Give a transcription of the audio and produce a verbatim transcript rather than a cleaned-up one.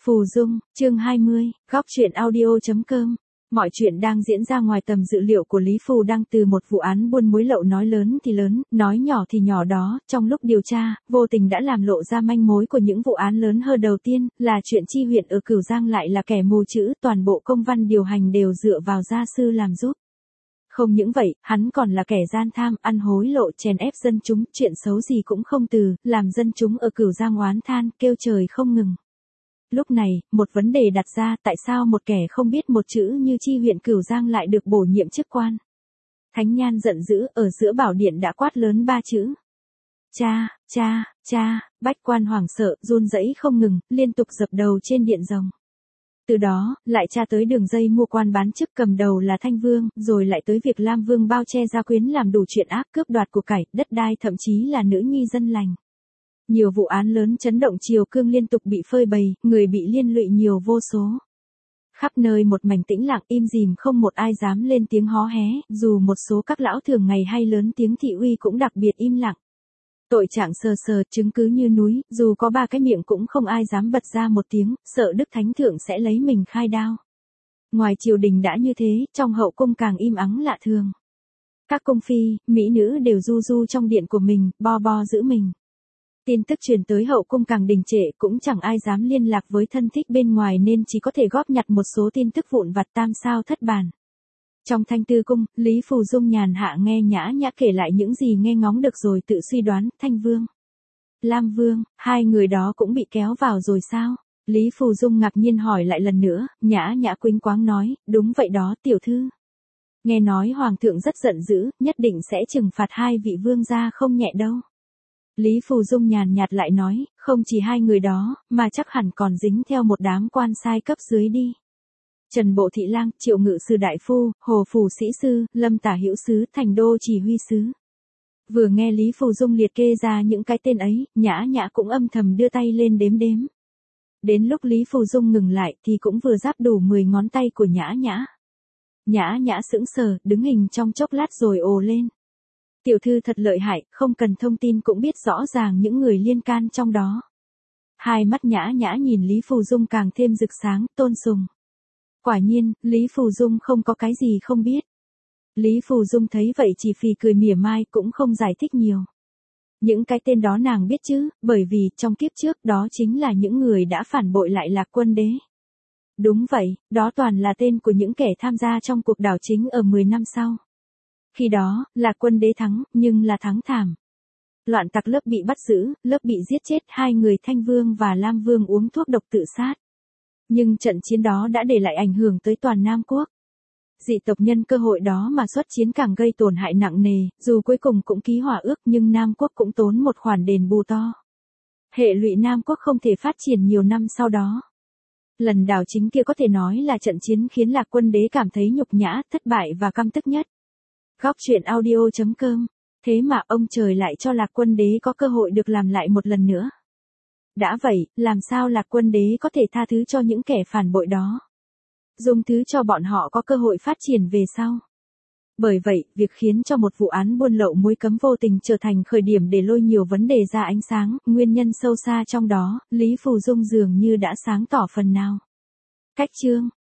Phù Dung, chương hai mươi, góc truyện audio.com. Mọi chuyện đang diễn ra ngoài tầm dự liệu của Lý Phù Đăng, từ một vụ án buôn muối lậu nói lớn thì lớn, nói nhỏ thì nhỏ đó, trong lúc điều tra, vô tình đã làm lộ ra manh mối của những vụ án lớn hơn. Đầu tiên, là chuyện Chi huyện ở Cửu Giang lại là kẻ mù chữ, toàn bộ công văn điều hành đều dựa vào gia sư làm giúp. Không những vậy, hắn còn là kẻ gian tham, ăn hối lộ, chèn ép dân chúng, chuyện xấu gì cũng không từ, làm dân chúng ở Cửu Giang oán than, kêu trời không ngừng. Lúc này, một vấn đề đặt ra, tại sao một kẻ không biết một chữ như Chi huyện Cửu Giang lại được bổ nhiệm chức quan? Thánh Nhan giận dữ, ở giữa bảo điện đã quát lớn ba chữ. Cha, cha, cha, bách quan hoảng sợ, run rẩy không ngừng, liên tục dập đầu trên điện rồng. Từ đó, lại tra tới đường dây mua quan bán chức, cầm đầu là Thanh Vương, rồi lại tới việc Lam Vương bao che gia quyến làm đủ chuyện ác, cướp đoạt của cải, đất đai, thậm chí là nữ nhi dân lành. Nhiều vụ án lớn chấn động triều cương liên tục bị phơi bày, người bị liên lụy nhiều vô số. Khắp nơi một mảnh tĩnh lặng im rìm, không một ai dám lên tiếng hó hé, dù một số các lão thường ngày hay lớn tiếng thị uy cũng đặc biệt im lặng. Tội trạng sờ sờ, chứng cứ như núi, dù có ba cái miệng cũng không ai dám bật ra một tiếng, sợ Đức Thánh Thượng sẽ lấy mình khai đao. Ngoài triều đình đã như thế, trong hậu cung càng im ắng lạ thường. Các cung phi, mỹ nữ đều du du trong điện của mình, bo bo giữ mình. Tin tức truyền tới hậu cung càng đình trệ, cũng chẳng ai dám liên lạc với thân thích bên ngoài nên chỉ có thể góp nhặt một số tin tức vụn vặt tam sao thất bản. Trong Thanh Tư cung, Lý Phù Dung nhàn hạ nghe Nhã Nhã kể lại những gì nghe ngóng được rồi tự suy đoán, Thanh Vương, Lam Vương, hai người đó cũng bị kéo vào rồi sao? Lý Phù Dung ngạc nhiên hỏi lại lần nữa, Nhã Nhã quĩnh quáng nói, đúng vậy đó tiểu thư. Nghe nói Hoàng thượng rất giận dữ, nhất định sẽ trừng phạt hai vị vương gia không nhẹ đâu. Lý Phù Dung nhàn nhạt lại nói, không chỉ hai người đó, mà chắc hẳn còn dính theo một đám quan sai cấp dưới đi. Trần Bộ Thị Lang, Triệu Ngự Sư Đại Phu, Hồ Phủ Sĩ Sư, Lâm Tả Hữu Sứ, Thành Đô Chỉ Huy Sứ. Vừa nghe Lý Phù Dung liệt kê ra những cái tên ấy, Nhã Nhã cũng âm thầm đưa tay lên đếm đếm. Đến lúc Lý Phù Dung ngừng lại thì cũng vừa giáp đủ mười ngón tay của Nhã Nhã. Nhã Nhã sững sờ, đứng hình trong chốc lát rồi ồ lên. Tiểu thư thật lợi hại, không cần thông tin cũng biết rõ ràng những người liên can trong đó. Hai mắt Nhã Nhã nhìn Lý Phù Dung càng thêm rực sáng, tôn sùng. Quả nhiên, Lý Phù Dung không có cái gì không biết. Lý Phù Dung thấy vậy chỉ phì cười mỉa mai, cũng không giải thích nhiều. Những cái tên đó nàng biết chứ, bởi vì trong kiếp trước đó chính là những người đã phản bội lại Lạc Quân Đế. Đúng vậy, đó toàn là tên của những kẻ tham gia trong cuộc đảo chính ở mười năm sau. Khi đó, Lạc Quân Đế thắng, nhưng là thắng thảm. Loạn tặc lớp bị bắt giữ, lớp bị giết chết, hai người Thanh Vương và Lam Vương uống thuốc độc tự sát. Nhưng trận chiến đó đã để lại ảnh hưởng tới toàn Nam Quốc. Dị tộc nhân cơ hội đó mà xuất chiến càng gây tổn hại nặng nề, dù cuối cùng cũng ký hòa ước nhưng Nam Quốc cũng tốn một khoản đền bù to. Hệ lụy Nam Quốc không thể phát triển nhiều năm sau đó. Lần đảo chính kia có thể nói là trận chiến khiến Lạc Quân Đế cảm thấy nhục nhã, thất bại và căm tức nhất. Góc truyện audio.com. Thế mà ông trời lại cho Lạc Quân Đế có cơ hội được làm lại một lần nữa. Đã vậy, làm sao Lạc Quân Đế có thể tha thứ cho những kẻ phản bội đó? Dung thứ cho bọn họ có cơ hội phát triển về sau. Bởi vậy, việc khiến cho một vụ án buôn lậu muối cấm vô tình trở thành khởi điểm để lôi nhiều vấn đề ra ánh sáng, nguyên nhân sâu xa trong đó, Lý Phù Dung dường như đã sáng tỏ phần nào. Cách chương.